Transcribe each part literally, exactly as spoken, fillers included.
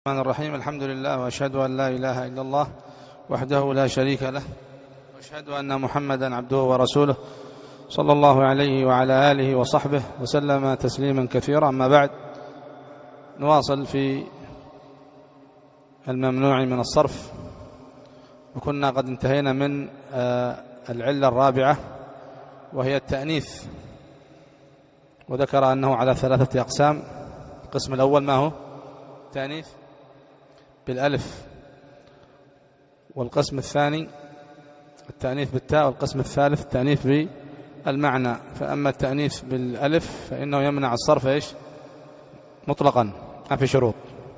الرحمن الرحيم. الحمد لله، وأشهد أن لا إله إلا الله وحده لا شريك له، وأشهد أن محمدا عبده ورسوله صلى الله عليه وعلى آله وصحبه وسلم تسليما كثيرا. أما بعد، نواصل في الممنوع من الصرف، وكنا قد انتهينا من العلة الرابعة وهي التأنيث، وذكر أنه على ثلاثة أقسام. القسم الأول ما هو؟ تأنيث بالألف، والقسم الثاني التأنيث بالتاء، والقسم الثالث التأنيث بالمعنى. فأما التأنيث بالألف فإنه يمنع الصرف إيش؟ مطلقا، ما في شروط.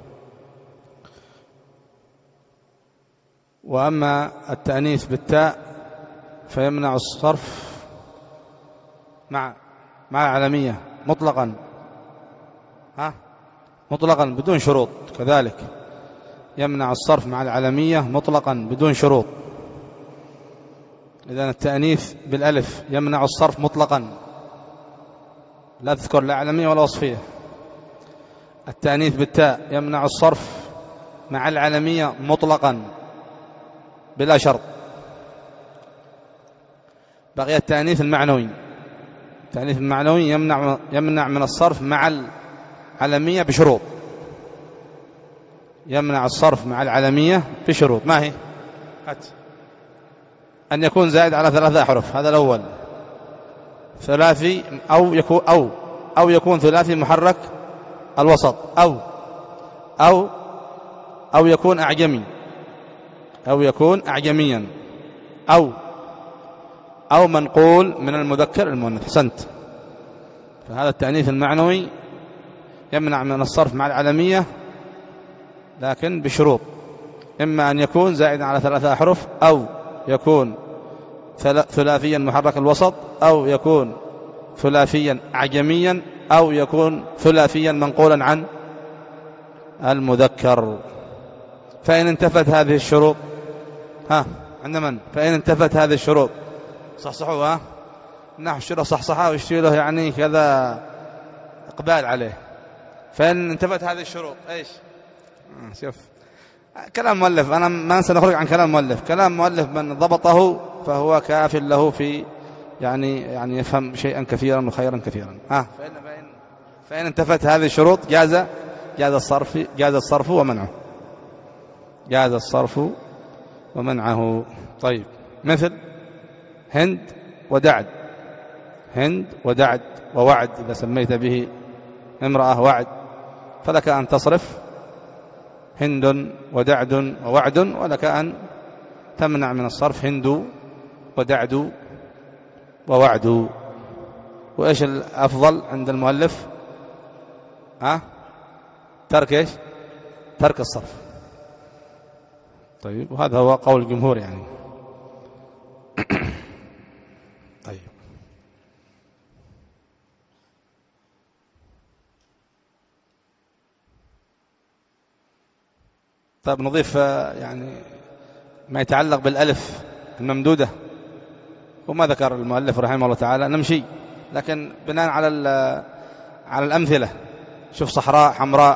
وأما التأنيث بالتاء فيمنع الصرف مع مع العلمية مطلقا، ها مطلقا بدون شروط. كذلك يمنع الصرف مع العلمية مطلقا بدون شروط. إذن التأنيث بالألف يمنع الصرف مطلقا، لا تذكر لا علمية ولا وصفية. التأنيث بالتاء يمنع الصرف مع العلمية مطلقا بلا شرط. بقي التأنيث المعنوي. التأنيث المعنوي يمنع يمنع من الصرف مع العلمية بشروط. يمنع الصرف مع العلمية بشروط. ما هي؟ هات. أن يكون زائد على ثلاثة أحرف، هذا الأول. ثلاثي أو يكون أو أو يكون ثلاثي محرك الوسط، أو أو أو يكون أعجمي، أو يكون أعجميا، أو أو منقول من المذكر المؤنث. حسنت. فهذا التأنيث المعنوي يمنع من الصرف مع العلمية، لكن بشروط. إما أن يكون زائدا على ثلاثة أحرف، أو يكون ثلاثيا محرك الوسط، أو يكون ثلاثيا أعجميا، أو يكون ثلاثيا منقولا عن المذكر. فإن انتفت هذه الشروط، ها عند من؟ فإن انتفت هذه الشروط صحصحوا. ها نحو الشروط صحصحها ويشتري له يعني كذا إقبال عليه. فإن انتفت هذه الشروط إيش؟ شوف كلام مؤلف، أنا ما سنخرج عن كلام مؤلف. كلام مؤلف من ضبطه فهو كاف له في يعني يعني يفهم شيئا كثيرا وخيرا كثيرا. ها فإن فإن فإن انتفت هذه الشروط جاز جاز الصرف جاز الصرف ومنعه جاز الصرف ومنعه. طيب، مثل هند ودعد. هند ودعد ووعد، إذا سميت به امرأة وعد فلك أن تصرف هند ودعد ووعد، ولك أن تمنع من الصرف هند ودعد ووعد. وإيش الأفضل عند المؤلف؟ ها ترك إيش؟ ترك الصرف. طيب، وهذا هو قول الجمهور يعني. طيب، طيب نضيف يعني ما يتعلق بالألف الممدودة، وما ذكر المؤلف رحمه الله تعالى. نمشي لكن بناء على على الأمثلة. شوف صحراء، حمراء،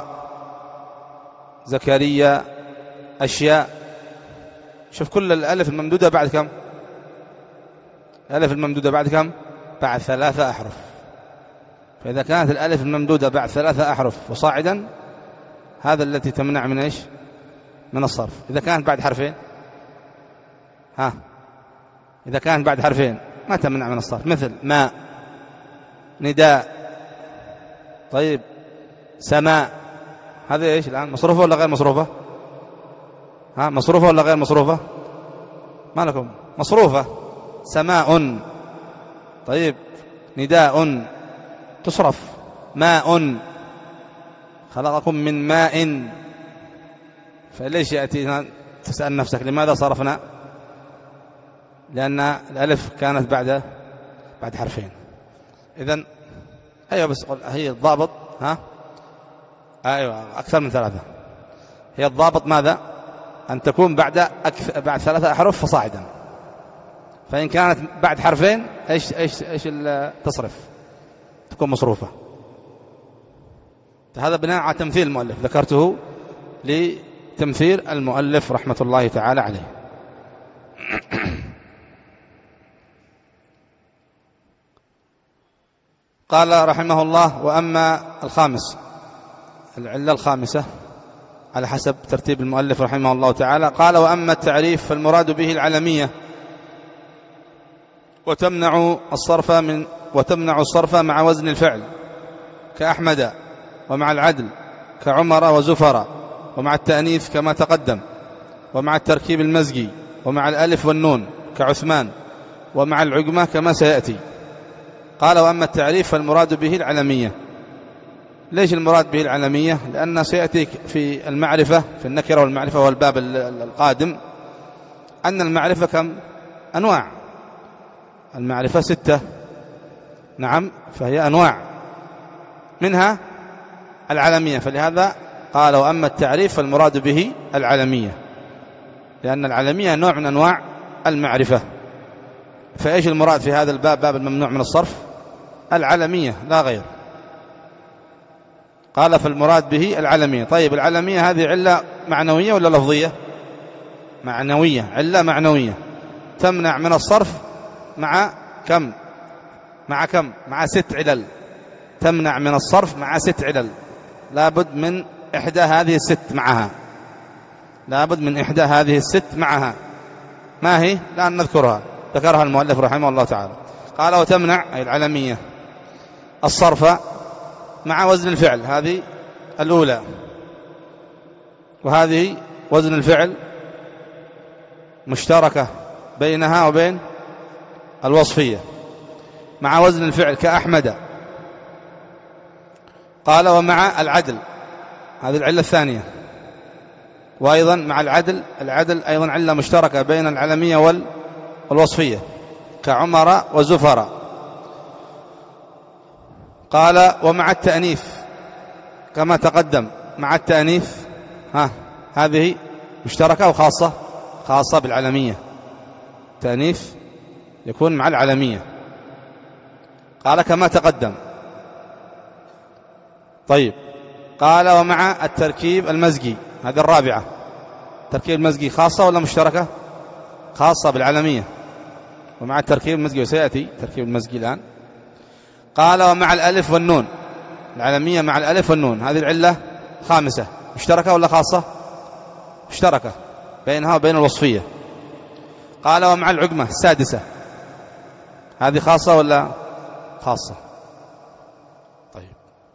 زكريا، أشياء. شوف كل الألف الممدودة بعد كم؟ الألف الممدودة بعد كم؟ بعد ثلاثة أحرف. فإذا كانت الألف الممدودة بعد ثلاثة أحرف وصاعدا، هذا التي تمنع من إيش؟ من الصرف. إذا كانت بعد حرفين، ها إذا كانت بعد حرفين ما تمنع من الصرف. مثل ماء، نداء، طيب سماء. هذه إيش الآن؟ مصروفة ولا غير مصروفة؟ ها مصروفة ولا غير مصروفة؟ ما لكم؟ مصروفة. سماء، طيب نداء تصرف. ماء، خلقكم من ماء. فليش يأتي تسأل نفسك لماذا صرفنا؟ لأن الألف كانت بعد بعد حرفين. إذن أيوة، بس هي الضابط. ها أيوة، أكثر من ثلاثة. هي الضابط ماذا؟ أن تكون بعد أكثر بعد ثلاثة أحرف فصاعدا. فإن كانت بعد حرفين إيش إيش إيش تصرف؟ تكون مصروفة. هذا بناء على تمثيل المؤلف ذكرته لتمثيل المؤلف رحمة الله تعالى عليه. قال رحمه الله: وأما الخامس، العلة الخامسة على حسب ترتيب المؤلف رحمه الله تعالى، قال: وأما التعريف فالمراد به العلمية، وتمنع الصرف من وتمنع الصرف مع وزن الفعل كأحمد، ومع العدل كعمر وزفر، ومع التأنيث كما تقدم، ومع التركيب المزجي، ومع الألف والنون كعثمان، ومع العجمة كما سيأتي. قال: وأما التعريف فالمراد به العلمية. ليش المراد به العلمية؟ لأن سيأتي في المعرفة، في النكرة والمعرفة والباب القادم، أن المعرفة كم أنواع؟ المعرفة ستة، نعم، فهي أنواع منها العلمية. فلهذا قال: وأما التعريف فالمراد به العلمية، لأن العلمية نوع من أنواع المعرفة. فإيش المراد في هذا الباب، باب الممنوع من الصرف؟ العلمية لا غير. قال: فالمراد به العلمية. طيب، العلمية هذه علة معنوية ولا لفظية؟ معنوية، علة معنوية تمنع من الصرف مع كم؟ مع كم؟ مع ست علل. تمنع من الصرف مع ست علل، لابد من إحدى هذه الست معها، لابد من إحدى هذه الست معها. ما هي؟ لا نذكرها، ذكرها المؤلف رحمه الله تعالى. قال: وتمنع أي العلمية الصرف مع وزن الفعل، هذه الأولى، وهذه وزن الفعل مشتركة بينها وبين الوصفية. مع وزن الفعل كأحمد. قال: ومع العدل، هذه العلة الثانية، وأيضا مع العدل، العدل أيضا علة مشتركة بين العلمية والوصفية كعمر وزفر. قال: ومع التأنيث كما تقدم. مع التأنيث ها هذه مشتركة وخاصة، خاصة بالعلمية. التأنيث يكون مع العلمية. قال: كما تقدم. طيب، قال: ومع التركيب المزجي، هذه الرابعة. التركيب المزجي خاصة ولا مشتركة؟ خاصة بالعلمية. ومع التركيب المزجي، وسيأتي تركيب المزجي الآن. قال: ومع الألف والنون، العلمية مع الألف والنون، هذه العلة خامسة، مشتركة ولا خاصة؟ مشتركة بينها وبين الوصفية. قال: ومع العجمة السادسة، هذه خاصة ولا خاصة؟ طيب.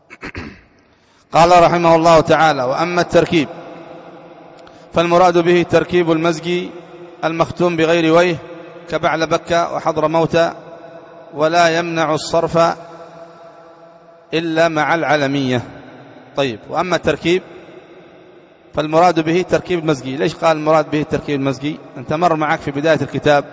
قال رحمه الله تعالى: وأما التركيب فالمراد به التركيب المزجي المختوم بغير وجه كبعل بكة وحضر موتى، ولا يمنع الصرف إلا مع العلمية. طيب، وأما التركيب فالمراد به التركيب المزجي. ليش قال المراد به التركيب المزجي؟ أنت مر معك في بداية الكتاب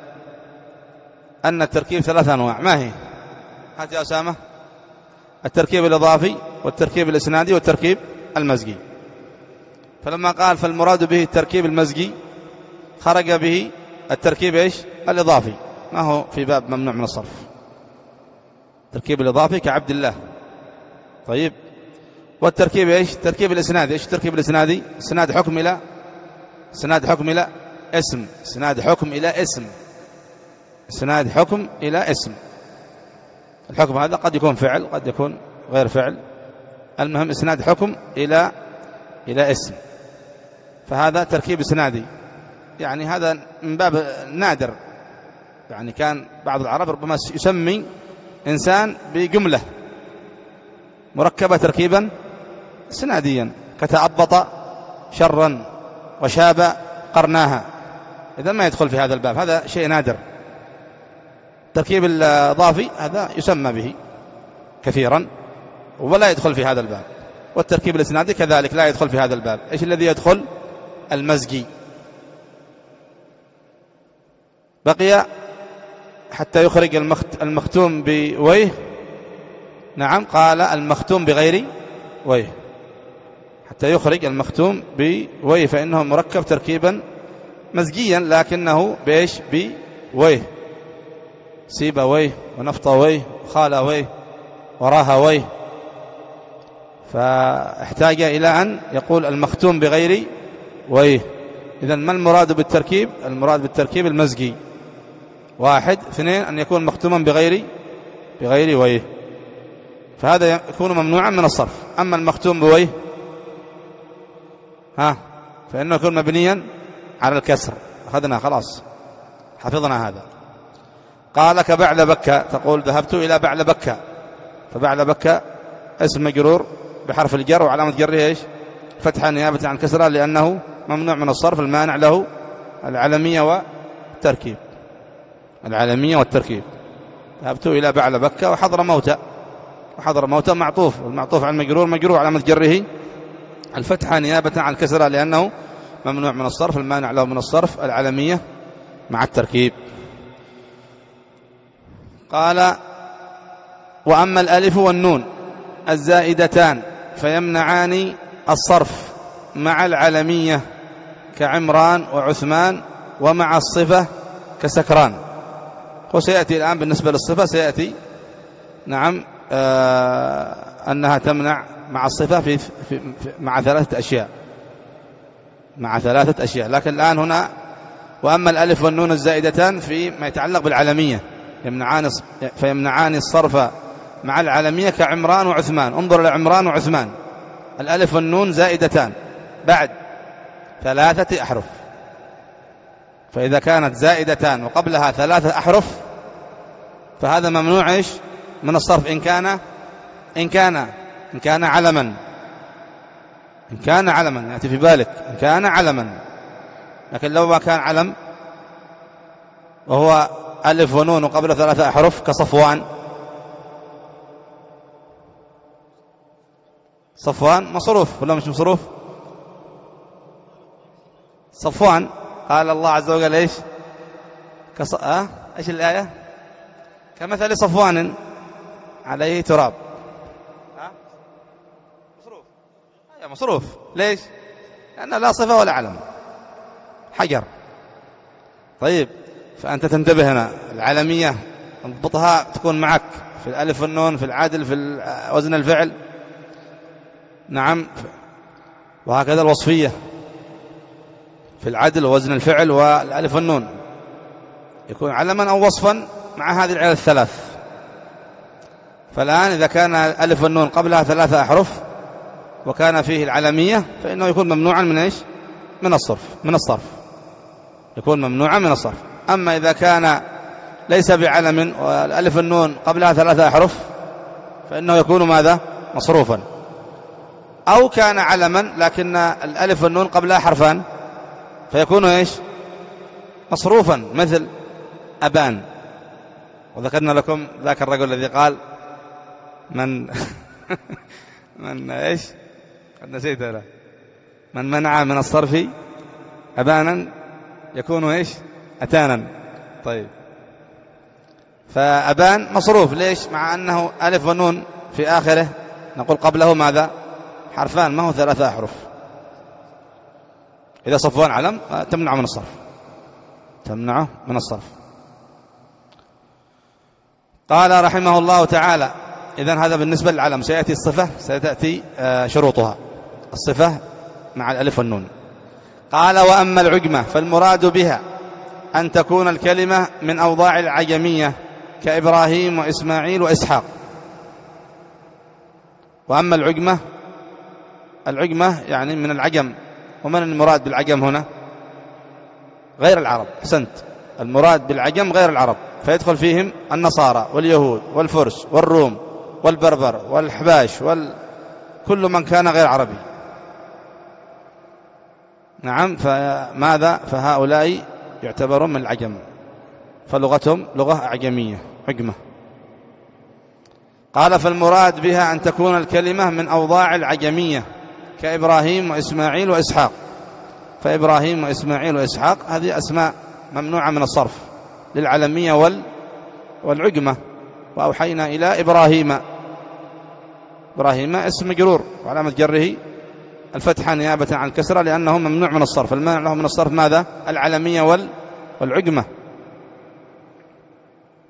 أن التركيب ثلاث أنواع. ما هي؟ هات يا أسامة. التركيب الإضافي، والتركيب الإسنادي، والتركيب المزجي. فلما قال فالمراد به التركيب المزجي، خرج به التركيب إيش؟ الإضافي، ما هو في باب ممنوع من الصرف. التركيب الإضافي كعبد الله. طيب، والتركيب إيش؟ التركيب الإسنادي. إيش التركيب الإسنادي؟ إسناد حكم إلى إسناد حكم إلى اسم إسناد حكم إلى اسم إسناد حكم إلى اسم. الحكم هذا قد يكون فعل، قد يكون غير فعل، المهم إسناد حكم إلى إلى اسم. فهذا تركيب إسنادي، يعني هذا من باب نادر. يعني كان بعض العرب ربما يسمي إنسان بجملة مركبة تركيبا إسناديا كتأبط شرا وشاب قرناها. إذا ما يدخل في هذا الباب، هذا شيء نادر. التركيب الإضافي هذا يسمى به كثيرا ولا يدخل في هذا الباب، والتركيب الإسنادي كذلك لا يدخل في هذا الباب. إيش الذي يدخل؟ المزجي. بقي حتى يخرج المختوم بويه. نعم، قال المختوم بغير ويه، حتى يخرج المختوم بويه، فإنه مركب تركيبا مزجيا لكنه بإيش؟ بويه. سيبويه ونفطويه وخالويه وراهويه. فاحتاج إلى أن يقول المختوم بغير ويه. إذن ما المراد بالتركيب؟ المراد بالتركيب المزجي، واحد. اثنين، أن يكون مختوما بغير بغير ويه، فهذا يكون ممنوعا من الصرف. أما المختوم بويه ها فإنه يكون مبنيا على الكسر. أخذنا خلاص، حفظنا هذا. قال كبعل بكة، تقول ذهبت إلى بعل بكة، فبعل بكة اسم مجرور بحرف الجر وعلامة جره ايش؟ فتحة نيابة عن كسرة، لأنه ممنوع من الصرف، المانع له العلمية والتركيب. العلمية والتركيب. ذهبت إلى بعل بكة وحضر موتى، وحضر موتى معطوف، والمعطوف عن مجرور مجرور علامة جره الفتحة نيابة عن كسرة، لأنه ممنوع من الصرف، المانع له من الصرف العلمية مع التركيب. قال وأما الألف والنون الزائدتان فيمنعان الصرف مع العلمية كعمران وعثمان، ومع الصفة كسكران. وسيأتي الآن بالنسبة للصفة سيأتي نعم آه أنها تمنع مع الصفة في, في, في مع ثلاثة أشياء مع ثلاثة أشياء لكن الآن هنا وأما الألف والنون الزائدتان فيما يتعلق بالعلمية يمنعان فيمنعان الصرف مع العلمية كعمران وعثمان. انظر لعمران وعثمان، الألف والنون زائدتان بعد ثلاثة أحرف، فإذا كانت زائدتان وقبلها ثلاثة أحرف فهذا ممنوع إيش من الصرف إن كان إن كان إن كان علما إن كان علما يأتي في بالك إن كان علما. لكن لو ما كان علم وهو ألف ونون وقبل ثلاثة أحرف كصفوان، صفوان مصروف ولا مش مصروف؟ صفوان قال الله عز وجل إيش كص... أه؟ إيش الآية؟ كمثل صفوان عليه تراب. ها؟ مصروف. أيوة مصروف. ليش؟ لأن لا صفة ولا علم، حجر. طيب فأنت تنتبه هنا، العلمية انضبطها تكون معك في الألف والنون، في العدل، في وزن الفعل، نعم، وهكذا الوصفية في العدل ووزن الفعل والألف والنون يكون علما أو وصفا مع هذه العلل الثلاث. فالآن إذا كان الألف والنون قبلها ثلاثة أحرف وكان فيه العلمية فإنه يكون ممنوعا من إيش؟ من الصرف من الصرف يكون ممنوعا من الصرف. أما إذا كان ليس بعلم والألف والنون قبلها ثلاثة أحرف فإنه يكون ماذا؟ مصروفا. أو كان علما لكن الألف والنون قبلها حرفان فيكون إيش؟ مصروفا، مثل أبان. وذكرنا لكم ذاك الرجل الذي قال من من إيش قد نسيت له من منع من الصرف أبانا يكون إيش؟ أتانا. طيب فأبان مصروف، ليش؟ مع أنه ألف ونون في آخره، نقول قبله ماذا؟ حرفان، ما هو ثلاثة أحرف. إذا صفوان علم تمنع من الصرف تمنعه من الصرف. قال رحمه الله تعالى إذن هذا بالنسبة للعلم. سيأتي الصفة ستأتي شروطها، الصفة مع الألف والنون. قال وأما العجمة فالمراد بها أن تكون الكلمة من أوضاع العجمية كإبراهيم وإسماعيل وإسحاق. وأما العجمة، العجمة يعني من العجم. ومن المراد بالعجم هنا؟ غير العرب. حسنت، المراد بالعجم غير العرب، فيدخل فيهم النصارى واليهود والفرس والروم والبربر والحباش وكل من كان غير عربي. نعم، فماذا؟ فهؤلاء يعتبرون من العجم، فلغتهم لغة أعجمية عجمة. قال فالمراد بها أن تكون الكلمة من أوضاع العجمية كإبراهيم وإسماعيل وإسحاق. فإبراهيم وإسماعيل وإسحاق هذه أسماء ممنوعة من الصرف للعلمية وال والعجمة. وأوحينا إلى إبراهيم، إبراهيم اسم مجرور وعلامة جره الفتحة نيابة عن الكسرة، لأنه ممنوع من الصرف. المانع له من الصرف ماذا؟ العلمية وال والعجمة.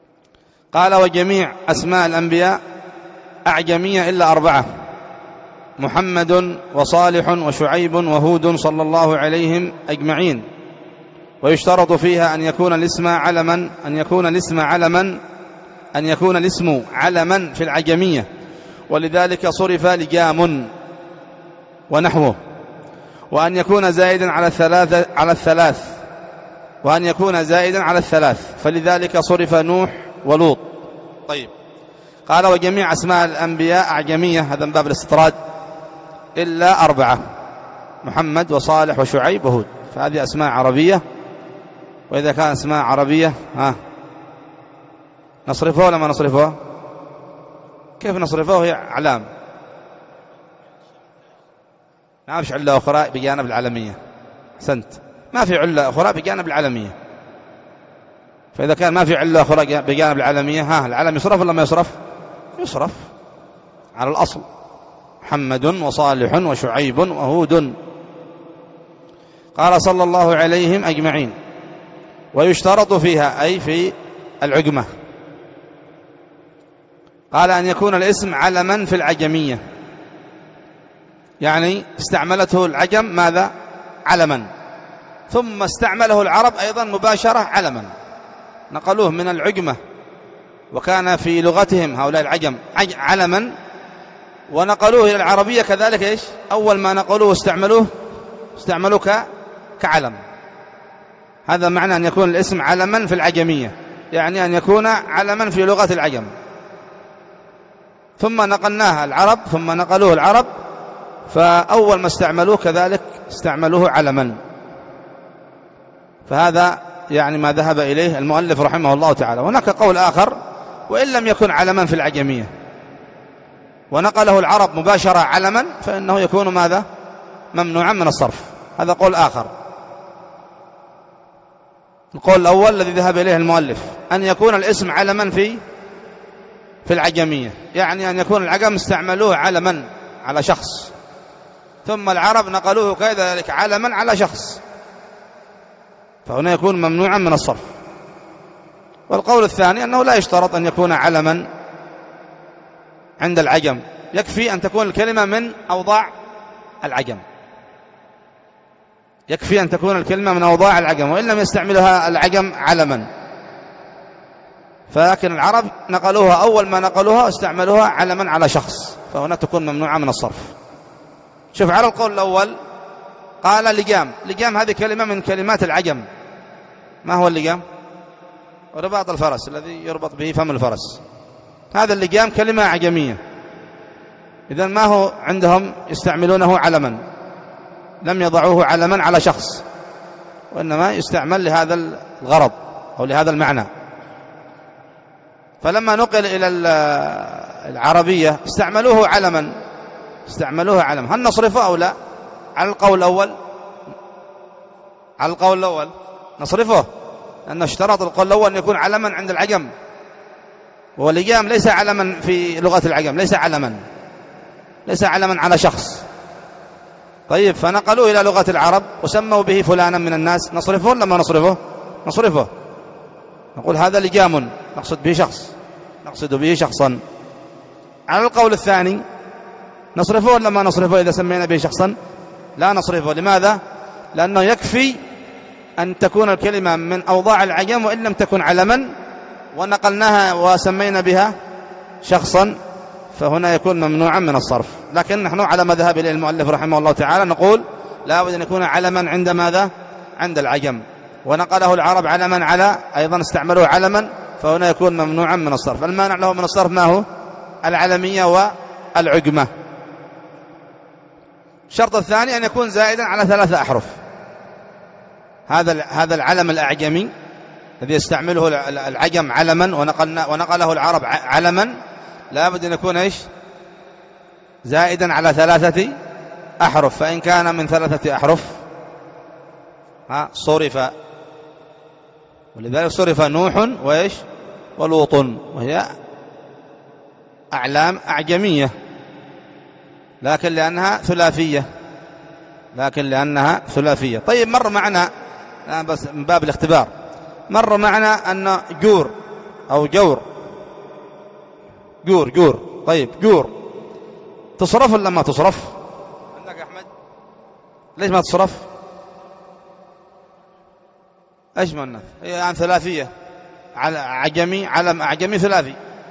قال وجميع أسماء الأنبياء أعجمية إلا أربعة. محمد وصالح وشعيب وهود صلى الله عليهم أجمعين. ويشترط فيها أن يكون الاسم علما أن يكون الاسم علما أن يكون الاسم علما في العجمية، ولذلك صرف لجام ونحوه، وأن يكون زائدا على الثلاثة على الثلاث وأن يكون زائدا على الثلاث فلذلك صرف نوح ولوط. طيب، قال وجميع أسماء الأنبياء أعجمية، هذا من باب الاستطراد، إلا أربعة: محمد وصالح وشعيب وهود، فهذه أسماء عربية. وإذا كان أسماء عربية ها نصرفها ولا ما نصرفها؟ كيف نصرفها؟ هي أعلام، ما فيش علة أخرى بجانب العالمية. سنت ما في علة أخرى بجانب العالمية، فإذا كان ما في علة أخرى بجانب العالمية، ها العلم يصرف ولا ما يصرف؟ يصرف على الأصل: محمد وصالح وشعيب وهود. قال صلى الله عليهم أجمعين. ويشترط فيها أي في العجمة، قال أن يكون الاسم علما في العجمية، يعني استعملته العجم ماذا؟ علما، ثم استعمله العرب أيضا مباشرة علما، نقلوه من العجمة وكان في لغتهم هؤلاء العجم علما، ونقلوه إلى العربية كذلك. إيش أول ما نقلوه استعملوه استعملوه كعلم. هذا معنى أن يكون الاسم علما في العجمية، يعني أن يكون علما في لغة العجم، ثم نقلناها العرب ثم نقلوه العرب، فأول ما استعملوه كذلك استعملوه علما. فهذا يعني ما ذهب إليه المؤلف رحمه الله تعالى. هناك قول آخر: وإن لم يكن علما في العجمية ونقله العرب مباشرة علما فإنه يكون ماذا؟ ممنوعا من الصرف. هذا قول آخر. القول الأول الذي ذهب إليه المؤلف أن يكون الاسم علما في في العجمية، يعني أن يكون العجم استعملوه علما على شخص، ثم العرب نقلوه كذلك علما على شخص، فهنا يكون ممنوعا من الصرف. والقول الثاني أنه لا يشترط أن يكون علما عند العجم، يكفي أن تكون الكلمة من أوضاع العجم، يكفي أن تكون الكلمة من أوضاع العجم، وإن لم يستعملها العجم علما. فلكن العرب نقلوها أول ما نقلوها استعملوها علما على شخص، فهنا تكون ممنوعة من الصرف. شوف، على القول الأول قال لجام. لجام هذه كلمة من كلمات العجم. ما هو اللجام؟ رباط الفرس الذي يربط به فم الفرس، هذا اللجام كلمة عجمية. إذن ما هو عندهم يستعملونه علما، لم يضعوه علما على شخص، وإنما يستعمل لهذا الغرض أو لهذا المعنى. فلما نقل إلى العربية استعملوه علما، استعملوه علما. هل نصرفه أو لا؟ على القول الأول على القول الأول نصرفه، لأنه اشترط القول الأول أن يكون علما عند العجم، واللجام ليس علما في لغة العجم، ليس علما ليس علما على شخص. طيب، فنقلوه إلى لغة العرب وسموا به فلانا من الناس، نصرفه ولا ما نصرفه؟ نصرفه، نقول هذا لجام، نقصد به شخص، نقصد به شخصا. على القول الثاني نصرفه ولا ما نصرفه؟ إذا سمينا به شخصا لا نصرفه. لماذا؟ لأنه يكفي أن تكون الكلمة من أوضاع العجم وإن لم تكن علما، ونقلناها وسمينا بها شخصا، فهنا يكون ممنوعا من الصرف. لكن نحن على ما ذهب إليه المؤلف رحمه الله تعالى نقول لا بد أن يكون علما عند ماذا؟ عند العجم، ونقله العرب علما على أيضا استعملوه علما، فهنا يكون ممنوعا من الصرف. المانع له من الصرف ما هو؟ العلمية والعجمة. الشرط الثاني أن يكون زائدا على ثلاثة أحرف. هذا هذا العلم الأعجمي الذي يستعمله العجم علما ونقله العرب علما لا بد أن يكون إيش؟ زائدا على ثلاثة أحرف. فإن كان من ثلاثة أحرف ها صرف، ولذلك صرف نوح وإيش؟ ولوط، وهي أعلام أعجمية، لكن لأنها ثلاثية لكن لأنها ثلاثية. طيب، مر معنا بس من باب الاختبار، مر معنا أن جور أو جور جور جور طيب جور تصرف ولا ما تصرف؟ عندك يا أحمد ليش ما تصرف؟ ايش مؤنث؟ هي عن ثلاثية، على عجمي، علم أعجمي ثلاثي.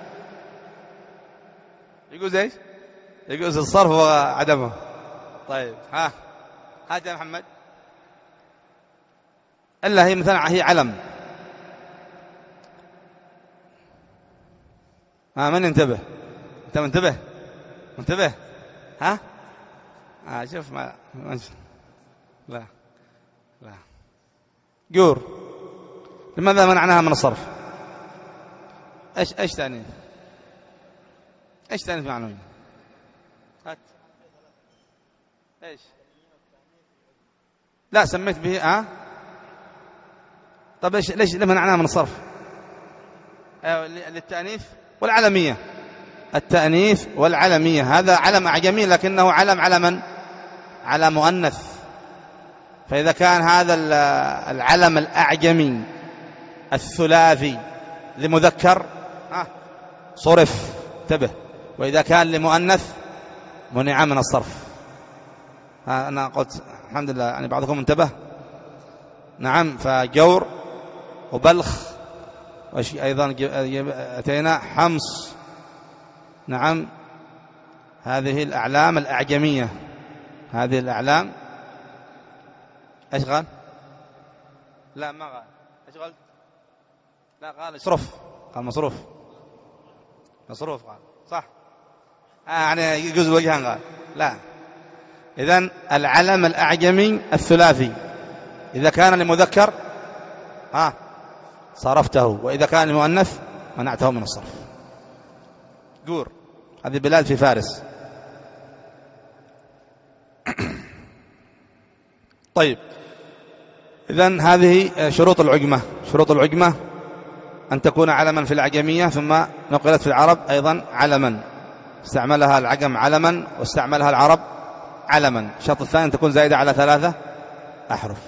يجوز ايش؟ يجوز الصرف وعدمه. طيب ها هات يا محمد. إلا هي مثلا هي علم. ها من ينتبه؟ أنت منتبه؟ منتبه؟ ها؟ آه شوف ما لا لا جور. لماذا منعناها من الصرف؟ ايش ايش ثاني؟ ايش ثاني معنوي؟ هات ايش؟ لا سميت به ها؟ طب ليش ليش منعناها من الصرف؟ آه للتأنيث والعلمية. التأنيث والعلمية، هذا علم أعجمي لكنه علم على من؟ على مؤنث. فإذا كان هذا العلم الأعجمي الثلاثي لمذكر ها صرف، انتبه. وإذا كان لمؤنث منع من الصرف. ها أنا قلت الحمد لله يعني بعضكم انتبه. نعم. فجور وبلخ أيضا أتينا حمص. نعم. هذه الأعلام الأعجمية، هذه الأعلام ايش قال؟ لا ما قال. ايش قال؟ لا قال صرف، قال مصروف. مصروف قال صح. آه يعني يجوز وجهان قال لا. إذن العلم الأعجمي الثلاثي إذا كان لمذكر ها صرفته، وإذا كان لمؤنث منعته من الصرف. جور هذه بلاد في فارس. طيب إذن هذه شروط العجمة. شروط العجمة أن تكون علما في العجمية ثم نقلت في العرب أيضا علما، استعملها العجم علما واستعملها العرب علما. الشرط الثاني أن تكون زائدة على ثلاثة أحرف.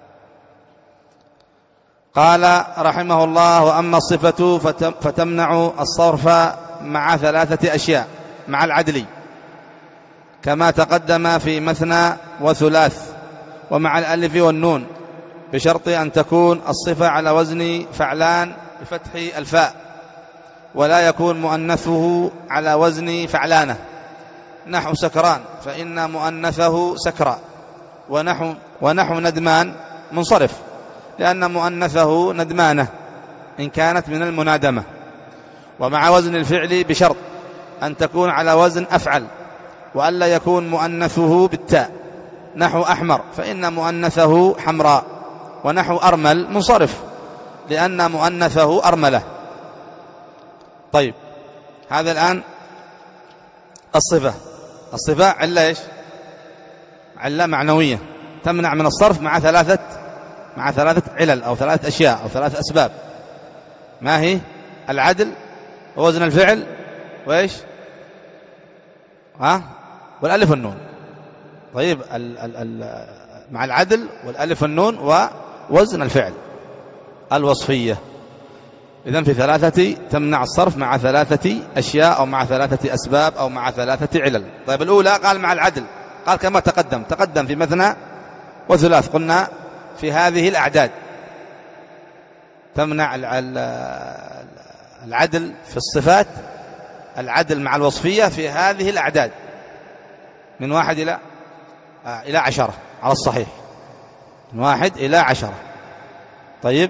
قال رحمه الله: وأما الصفة فتمنع الصرف مع ثلاثة أشياء مع العدل كما تقدم في مثنى وثلاث، ومع الألف والنون، بشرط أن تكون الصفة على وزن فعلان بفتح الفاء، ولا يكون مؤنثه على وزن فعلانة، نحو سكران فإن مؤنثه سكرى، ونحو, ونحو ندمان منصرف لأن مؤنثه ندمانة إن كانت من المنادمة. ومع وزن الفعل بشرط أن تكون على وزن أفعل، وألا يكون مؤنثه بالتاء، نحو أحمر فإن مؤنثه حمراء، ونحو أرمل منصرف لأن مؤنثه أرملة. طيب هذا الآن الصفة. الصفة علة إيش؟ علة معنوية تمنع من الصرف مع ثلاثة مع ثلاثة علل أو ثلاثة أشياء أو ثلاثة أسباب. ما هي؟ العدل ووزن الفعل وإيش؟ ها؟ والألف والنون. طيب ال ال ال مع العدل والألف والنون ووزن الفعل الوصفية. إذن في ثلاثة تمنع الصرف مع ثلاثة أشياء أو مع ثلاثة أسباب أو مع ثلاثة علل. طيب الأولى قال مع العدل، قال كما تقدم تقدم في مثنى وثلاث، قلنا في هذه الأعداد تمنع العدل في الصفات، العدل مع الوصفية في هذه الأعداد من واحد إلى آه إلى عشرة على الصحيح، من واحد إلى عشرة. طيب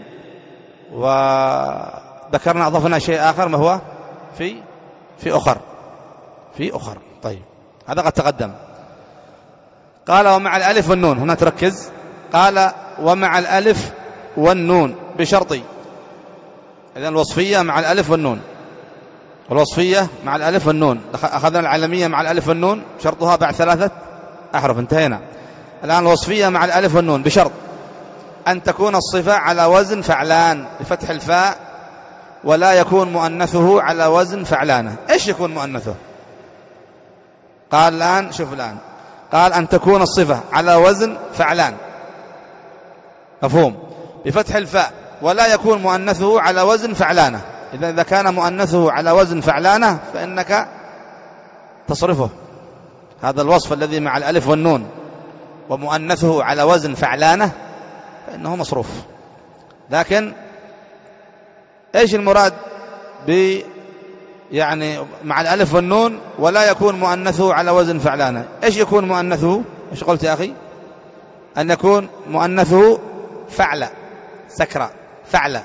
وذكرنا أضفنا شيء آخر ما هو في في أخر في أخر. طيب هذا قد تقدم. قال ومع الألف والنون، هنا تركز، قال ومع الألف والنون بشرط. إذن الوصفية مع الألف والنون، والوصفية مع الألف والنون. أخذنا العلمية مع الألف والنون شرطها بعد ثلاثة أحرف، انتهينا. الآن الوصفية مع الألف والنون بشرط أن تكون الصفة على وزن فعلان بفتح الفاء، ولا يكون مؤنثه على وزن فعلانة. إيش يكون مؤنثه؟ قال الآن شوف الآن، قال أن تكون الصفة على وزن فعلان، مفهوم، بفتح الفاء، ولا يكون مؤنثه على وزن فعلانة. إذا إذا كان مؤنثه على وزن فعلانة فإنك تصرفه هذا الوصف الذي مع الألف والنون ومؤنثه على وزن فعلانة فإنه مصروف. لكن إيش المراد ب يعني مع الألف والنون ولا يكون مؤنثه على وزن فعلانة؟ إيش يكون مؤنثه؟ إيش قلت يا أخي؟ أن يكون مؤنثه فعل سكرة فعل.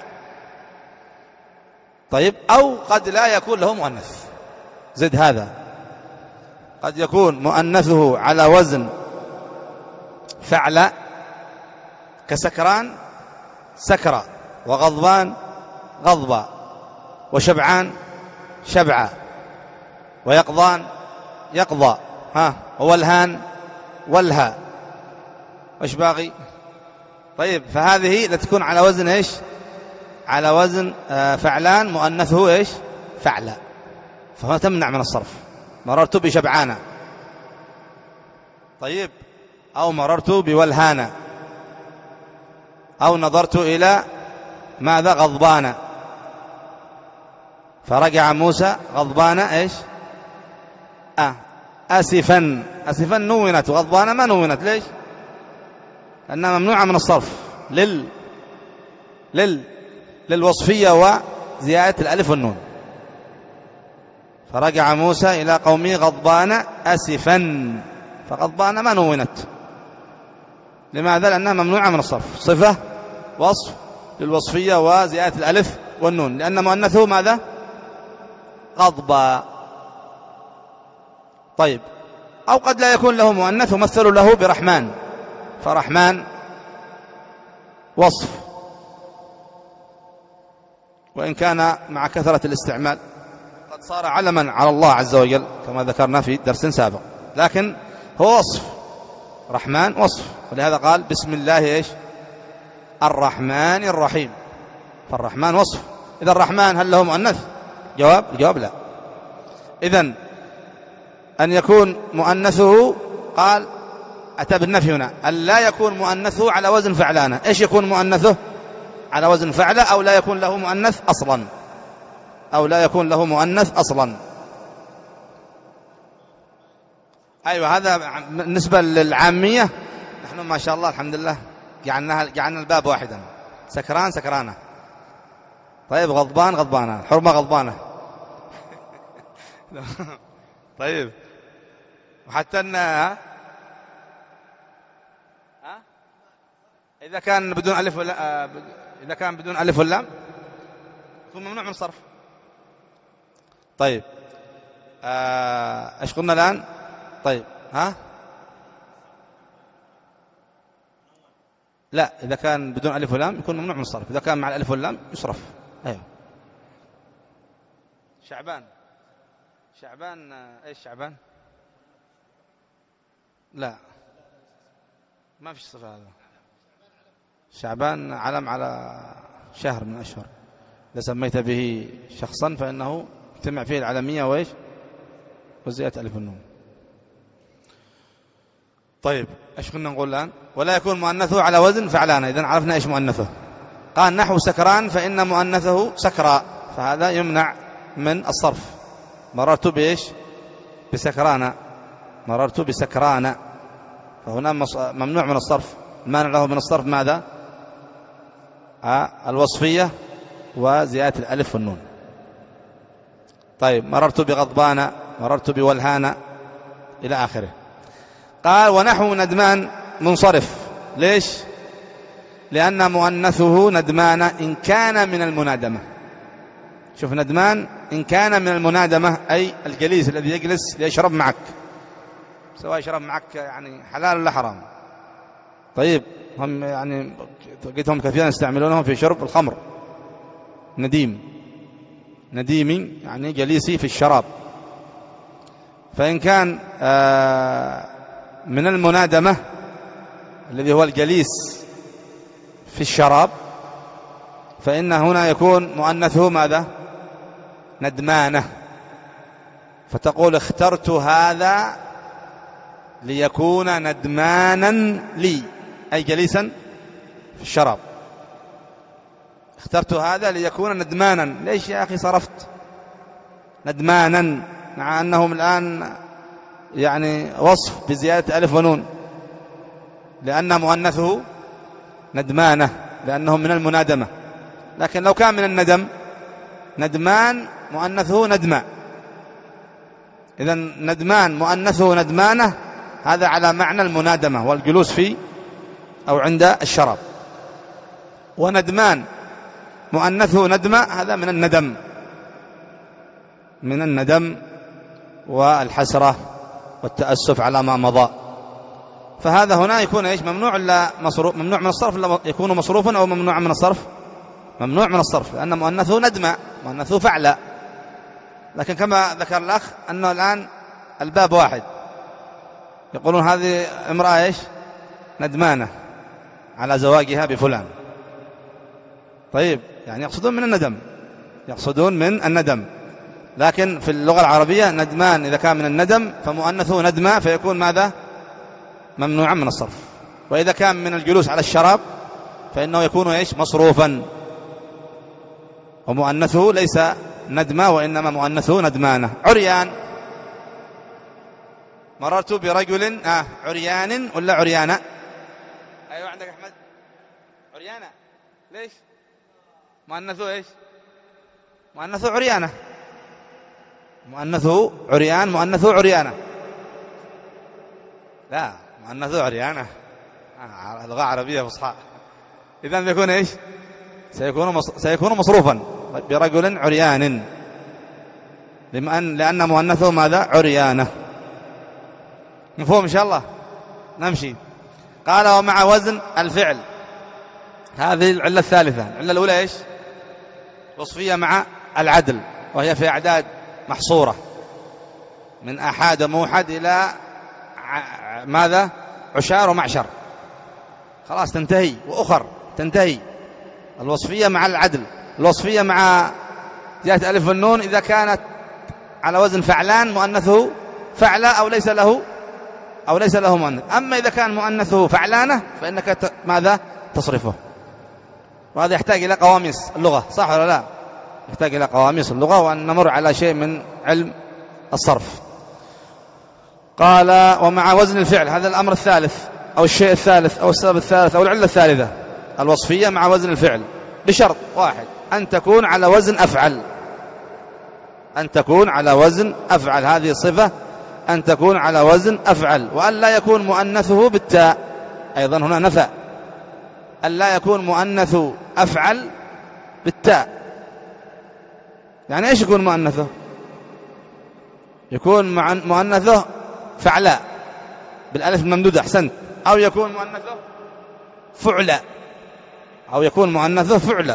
طيب أو قد لا يكون له مؤنث، زد هذا، قد يكون مؤنثه على وزن فعل كسكران سكرة، وغضبان غضبا، وشبعان شبعا، ويقظان يقظى، ها، وولهان ولها، وش باقي؟ طيب فهذه لتكون على وزن ايش؟ على وزن فعلان مؤنثه ايش؟ فعلا، فهو تمنع من الصرف. مررت بشبعانة، طيب، أو مررت بولهانة، أو نظرت إلى ماذا؟ غضبانة، فرجع موسى غضبان ايش؟ آه أسفا، أسفا نونت، وغضبان ما نونت. ليش؟ لأنها ممنوعة من الصرف لل لل للوصفية وزيادة الألف والنون. فرجع موسى إلى قومه غضبان أسفا، فغضبان ما نونت. لماذا؟ لأنها ممنوعة من الصرف، صفة وصف للوصفية وزيادة الألف والنون، لأن مؤنثه ماذا؟ غضبا. طيب أو قد لا يكون له مؤنث ومثلوا له برحمن، فرحمن وصف، وإن كان مع كثرة الاستعمال قد صار علما على الله عز وجل كما ذكرنا في درس سابق، لكن هو وصف، رحمن وصف، ولهذا قال بسم الله إيش؟ الرحمن الرحيم، فالرحمن وصف. إذا الرحمن هل له مؤنث؟ جواب الجواب لا. إذن أن يكون مؤنثه، قال أتى بالنفي هنا، أن لا يكون مؤنثه على وزن فعلانة. إيش يكون مؤنثه؟ على وزن فعلة، أو لا يكون له مؤنث أصلا، أو لا يكون له مؤنث أصلا. أيوة، هذا بالنسبة للعامية. نحن ما شاء الله الحمد لله جعلنا جعلنا الباب واحدا، سكران سكرانة، طيب غضبان غضبانة، حرمة غضبانة. طيب، وحتى أن إذا كان بدون ألف ولا إذا كان بدون ألف واللام يكون ممنوع من الصرف. طيب ايش قلنا الآن؟ طيب ها لا، إذا كان بدون ألف واللام يكون ممنوع من الصرف، إذا كان مع الألف واللام يصرف. أيوه. شعبان، شعبان ايش شعبان؟ لا، ما فيش صفة. هذا شعبان علم على شهر من أشهر، إذا سميت به شخصا فإنه يجتمع فيه العلمية وإيش؟ وزيادة ألف النون. طيب ايش كنا نقول الآن؟ ولا يكون مؤنثه على وزن فعلانة. إذن عرفنا ايش مؤنثه. قال نحو سكران فإن مؤنثه سكرا، فهذا يمنع من الصرف. مررت بإيش؟ بسكرانة، مررت بسكرانة، فهنا ممنوع من الصرف. المانع له من الصرف ماذا؟ آه الوصفية وزيادة الألف والنون. طيب مررت بغضبان، مررت بولهان، إلى آخره. قال ونحو ندمان منصرف. ليش؟ لأن مؤنثه ندمان إن كان من المنادمة. شوف، ندمان إن كان من المنادمة، أي الجليس الذي يجلس ليشرب معك، سواء يشرب معك يعني حلال ولا حرام. طيب هم يعني لقيتهم كثيرا يستعملونهم في شرب الخمر، نديم، نديمي يعني جليسي في الشراب. فإن كان من المنادمة الذي هو الجليس في الشراب، فإن هنا يكون مؤنثه ماذا؟ ندمانة. فتقول اخترت هذا ليكون ندمانا لي، أي جليسا في الشراب. اخترت هذا ليكون ندمانا. ليش يا أخي صرفت ندمانا مع أنهم الآن يعني وصف بزيادة ألف ونون، لأن مؤنثه ندمانة، لأنه من المنادمة. لكن لو كان من الندم، ندمان مؤنثه ندمى. إذن ندمان مؤنثه ندمانة، هذا على معنى المنادمة والجلوس في أو عند الشراب. وندمان مؤنثه ندمى، هذا من الندم، من الندم والحسرة والتأسف على ما مضى. فهذا هنا يكون إيش؟ ممنوع لا مصروف، ممنوع من الصرف، لا يكون مصروفا أو ممنوع من الصرف، ممنوع من الصرف، لأن مؤنثه ندمى، مؤنثه فعل. لكن كما ذكر الأخ أنه الآن الباب واحد، يقولون هذه امرأة إيش؟ ندمانة على زواجها بفلان. طيب، يعني يقصدون من الندم، يقصدون من الندم. لكن في اللغة العربية ندمان إذا كان من الندم فمؤنثه ندمى، فيكون ماذا؟ ممنوعا من الصرف. وإذا كان من الجلوس على الشراب فإنه يكون إيش؟ مصروفا. ومؤنثه ليس ندمى، وإنما مؤنثه ندمانة. عريان، مررت برجل آه عريان ولا عريانة؟ أيوة عندك أحمد، عريانة. ليش؟ مؤنثه إيش؟ مؤنثه عريانة، مؤنثه عريان، مؤنثه عريانة. لا، مؤنثه عريانة، آه لغة عربية فصحى. إذن بيكون إيش؟ سيكون مص... سيكون مصروفا برجل عريان، لأن لأن مؤنثه ماذا؟ عريانة. مفهوم إن شاء الله؟ نمشي. قال ومع وزن الفعل، هذه العلة الثالثة. العلة الأولى إيش؟ وصفية مع العدل، وهي في أعداد محصورة من أحاد وموحد إلى ماذا؟ عشار ومعشر، خلاص تنتهي، وأخر تنتهي. الوصفية مع العدل، الوصفية مع زيادة ألف والنون إذا كانت على وزن فعلان مؤنثه فعلة أو ليس له أو ليس له مؤنث. أما إذا كان مؤنثه فعلانة فإنك ت... ماذا؟ تصرفه. وهذا يحتاج إلى قواميس اللغة، صح ولا لا؟ يحتاج إلى قواميس اللغة، وأن نمر على شيء من علم الصرف. قال ومع وزن الفعل، هذا الأمر الثالث أو الشيء الثالث أو السبب الثالث أو العلة الثالثة، الوصفية مع وزن الفعل، بشرط واحد: أن تكون على وزن أفعل، أن تكون على وزن أفعل. هذه صفة، أن تكون على وزن أفعل، وأن لا يكون مؤنثه بالتاء. أيضا هنا نفى، أن لا يكون مؤنث أفعل بالتاء. يعني إيش يكون مؤنثه؟ يكون مؤنثه فعلاء بالألف الممدودة، أحسنت. أو يكون مؤنثه فعلا، أو يكون مؤنثه فعلا.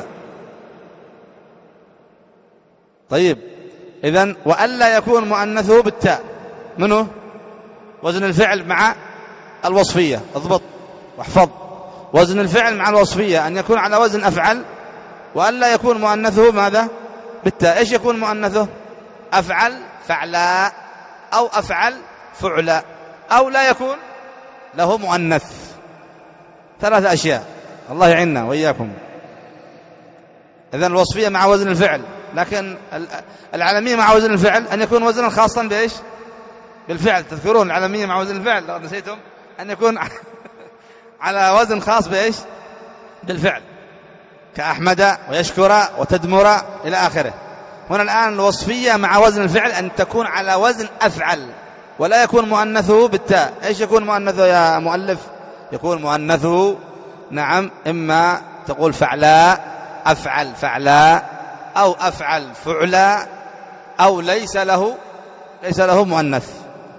طيب، إذن وألا يكون مؤنثه بالتاء، منه وزن الفعل مع الوصفية. اضبط واحفظ، وزن الفعل مع الوصفية أن يكون على وزن أفعل، وألا يكون مؤنثه ماذا؟ بالتاء. إيش يكون مؤنثه؟ أفعل فعلاء، أو أفعل فعلا، أو لا يكون له مؤنث. ثلاثة أشياء، الله يعيننا وإياكم. إذن الوصفية مع وزن الفعل. لكن العالمية مع وزن الفعل أن يكون وزنا خاصا بإيش؟ بالفعل. تذكرون العالمية مع وزن الفعل؟ لو نسيتم أن يكون على وزن خاص بإيش؟ بالفعل، كأحمد ويشكر وتدمر إلى آخره. هنا الآن الوصفية مع وزن الفعل أن تكون على وزن أفعل، ولا يكون مؤنثه بالتاء. إيش يكون مؤنثه يا مؤلف؟ يكون مؤنثه نعم، إما تقول فعلاء، أفعل فعلاء، أو أفعل فعلا، أو ليس له ليس له مؤنث.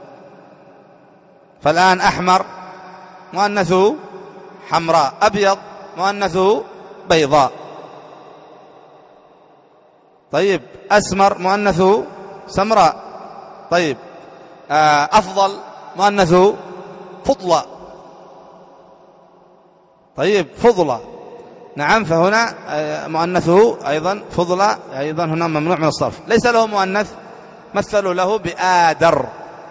فالآن أحمر مؤنثه حمراء، أبيض مؤنثه بيضاء. طيب، أسمر مؤنثه سمراء. طيب، أفضل مؤنثه فضلة. طيب، فضلة نعم، فهنا مؤنثه أيضا فضلة، أيضا هنا ممنوع من الصرف. ليس له مؤنث، مثلوا له بآدر،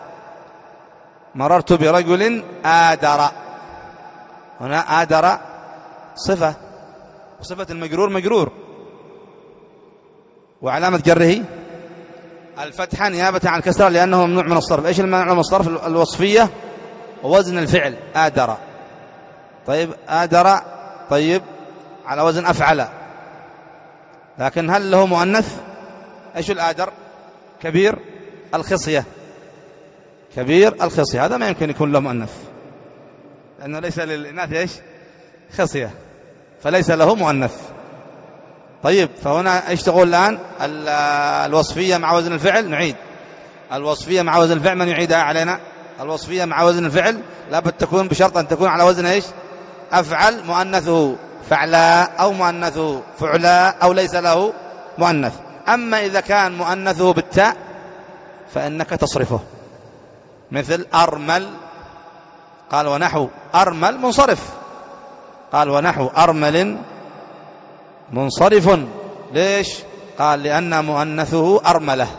مررت برجل آدر. هنا آدر صفة، صفة المجرور مجرور، وعلامة جره الفتحة نيابة عن الكسرة لأنه ممنوع من الصرف. إيش الممنوع من الصرف؟ الوصفية ووزن الفعل آدر. طيب آدر طيب على وزن أفعل، لكن هل له مؤنث؟ إيش الآدر؟ كبير الخصية، كبير الخصية، هذا ما يمكن يكون له مؤنث لأنه ليس للإناث إيش؟ خصية، فليس له مؤنث. طيب فهنا إيش تقول الآن؟ الوصفية مع وزن الفعل. نعيد الوصفية مع وزن الفعل. من يعيدها علينا؟ الوصفية مع وزن الفعل لابد تكون بشرط أن تكون على وزن إيش؟ أفعل، مؤنثه فعلاء أو مؤنثه فعلاء أو ليس له مؤنث. أما إذا كان مؤنثه بالتاء فإنك تصرفه، مثل أرمل، قال ونحو أرمل منصرف، قال ونحو أرمل منصرف. ليش؟ قال لأن مؤنثه أرملة،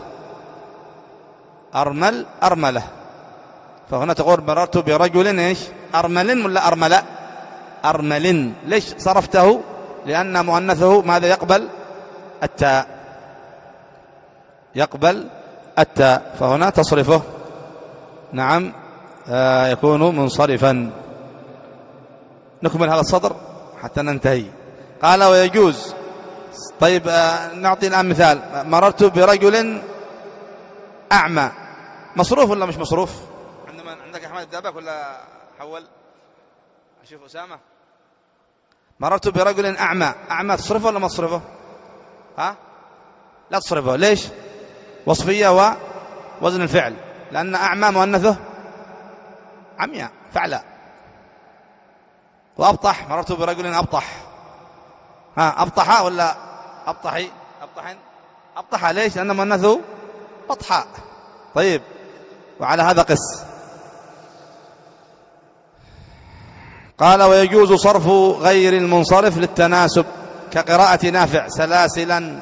أرمل أرملة. فهنا تقول مررت برجل إيش؟ أرمل ولا أرملة؟ أرمل. ليش صرفته؟ لأن مؤنثه ماذا؟ يقبل التاء، يقبل التاء، فهنا تصرفه نعم آه يكون منصرفا. نكمل هذا السطر حتى ننتهي. قال ويجوز. طيب آه نعطي الآن مثال. مررت برجل أعمى، مصروف ولا مش مصروف؟ عندما عندك أحمد الدابك ولا حول؟ أشوف أسامة. مررت برجل أعمى، أعمى تصرفه ولا ما تصرفه؟ ها؟ لا تصرفه. ليش؟ وصفية ووزن الفعل، لأن أعمى مؤنثه عمياء فعلا. وأبطح، مررت برجل أبطح، ها أبطح ولا أبطحي؟ أبطحن أبطح. ليش؟ لأن مؤنثه بطحاء. طيب وعلى هذا قس. قال ويجوز صرف غير المنصرف للتناسب كقراءة نافع سلاسلا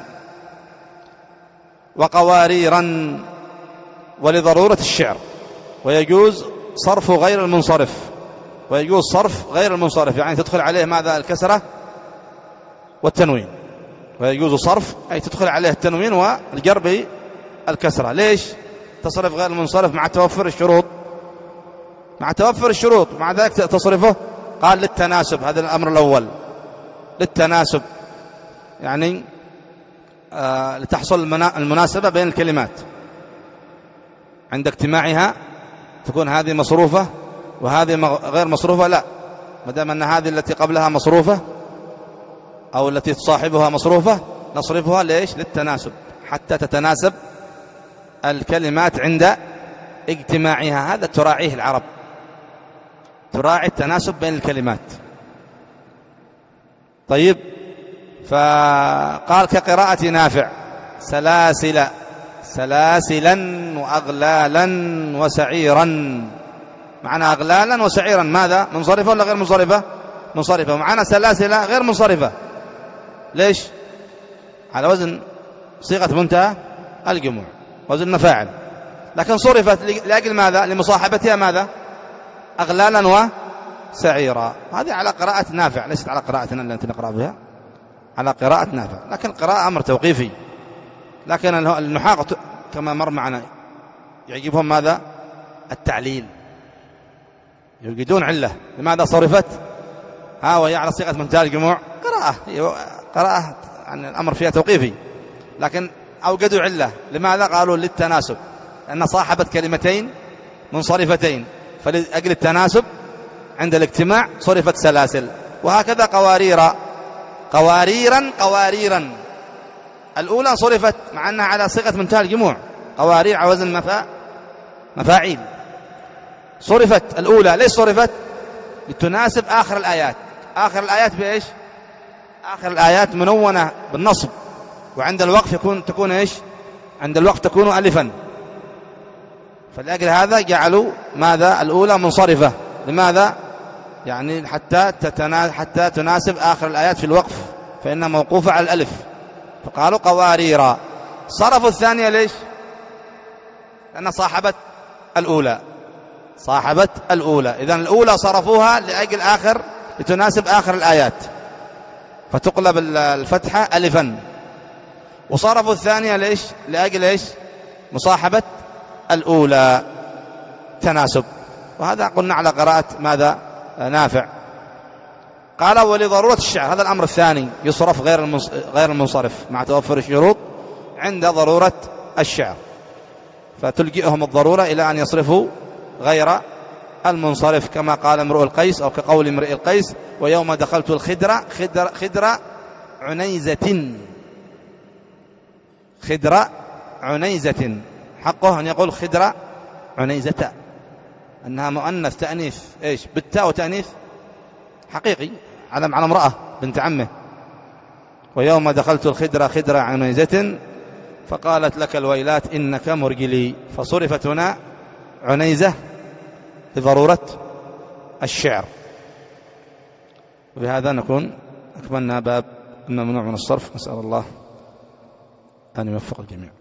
وقواريرا ولضرورة الشعر. ويجوز صرف غير المنصرف، ويجوز صرف غير المنصرف يعني تدخل عليه ماذا؟ الكسرة والتنوين. ويجوز صرف أي تدخل عليه التنوين والجر بالكسرة. ليش؟ تصرف غير المنصرف مع توفر الشروط، مع توفر الشروط، مع ذلك تصرفه. قال للتناسب، هذا الأمر الأول، للتناسب يعني آه لتحصل المناسبة بين الكلمات عند اجتماعها، تكون هذه مصروفة وهذه غير مصروفة. لا، ما دام أن هذه التي قبلها مصروفة أو التي تصاحبها مصروفة نصرفها. ليش؟ للتناسب، حتى تتناسب الكلمات عند اجتماعها. هذا تراعيه العرب، تراعي التناسب بين الكلمات. طيب فقال كقراءة نافع سلاسل، سلاسلا وأغلالا وسعيرا. معنى أغلالا وسعيرا ماذا؟ منصرفة ولا غير منصرفة؟ منصرفة. ومعنى سلاسل غير منصرفة. ليش؟ على وزن صيغة منتهى الجموع، وزن مفاعل، لكن صرفت لأجل ماذا؟ لمصاحبتها ماذا؟ أغلالا وسعيرا. هذه على قراءة نافع، ليست على قراءتنا التي نقرأ بها، على قراءة نافع. لكن القراءة أمر توقيفي. لكن النحاة كما مر معنا يعجبهم ماذا؟ التعليل، يوجدون علة لماذا صرفت، ها وهي على صيغة منتهى الجموع. قراءة قراءة يعني الأمر فيها توقيفي، لكن أوجدوا علة. لماذا؟ قالوا للتناسب، لأن صاحبت كلمتين منصرفتين، فلأجل التناسب عند الاجتماع صرفت سلاسل. وهكذا قواريرا، قواريرا قواريرا. الأولى صرفت مع أنها على صيغة منتهى الجموع، قوارير على وزن مفا مفاعيل. صرفت الأولى. ليش صرفت؟ لتناسب آخر الآيات. آخر الآيات بإيش؟ آخر الآيات منونة بالنصب، وعند الوقف يكون تكون إيش؟ عند الوقف تكون ألفا. فلأجل هذا جعلوا ماذا؟ الأولى منصرفة. لماذا؟ يعني حتى تتنا... حتى تناسب آخر الآيات في الوقف، فإنها موقوفة على الألف، فقالوا قواريرا. صرفوا الثانية. ليش؟ لأن صاحبت الأولى، صاحبت الأولى. إذن الأولى صرفوها لأجل آخر، لتناسب آخر الآيات، فتقلب الفتحة ألفا. وصرفوا الثانية. ليش؟ لأجل إيش؟ مصاحبة الأولى، تناسب. وهذا قلنا على قراءة ماذا؟ نافع. قال ولضرورة الشعر، هذا الأمر الثاني، يصرف غير غير المنصرف مع توفر الشروط عند ضرورة الشعر، فتلجئهم الضرورة إلى أن يصرفوا غير المنصرف، كما قال امرؤ القيس أو كقول امرئ القيس: ويوم دخلت الخدرة خدر, خدر عنيزة. خدر عنيزة، حقه أن يقول خدر عنيزة، أنها مؤنث تأنيث إيش؟ بالتاء وتأنيث حقيقي على على امرأة بنت عمه. ويوم دخلت الخدر خدر عنيزة فقالت لك الويلات إنك مرجلي، فصرفت هنا عنيزة لضرورة الشعر. وبهذا نكون أكملنا باب الممنوع من الصرف. نسأل الله أن يوفق الجميع.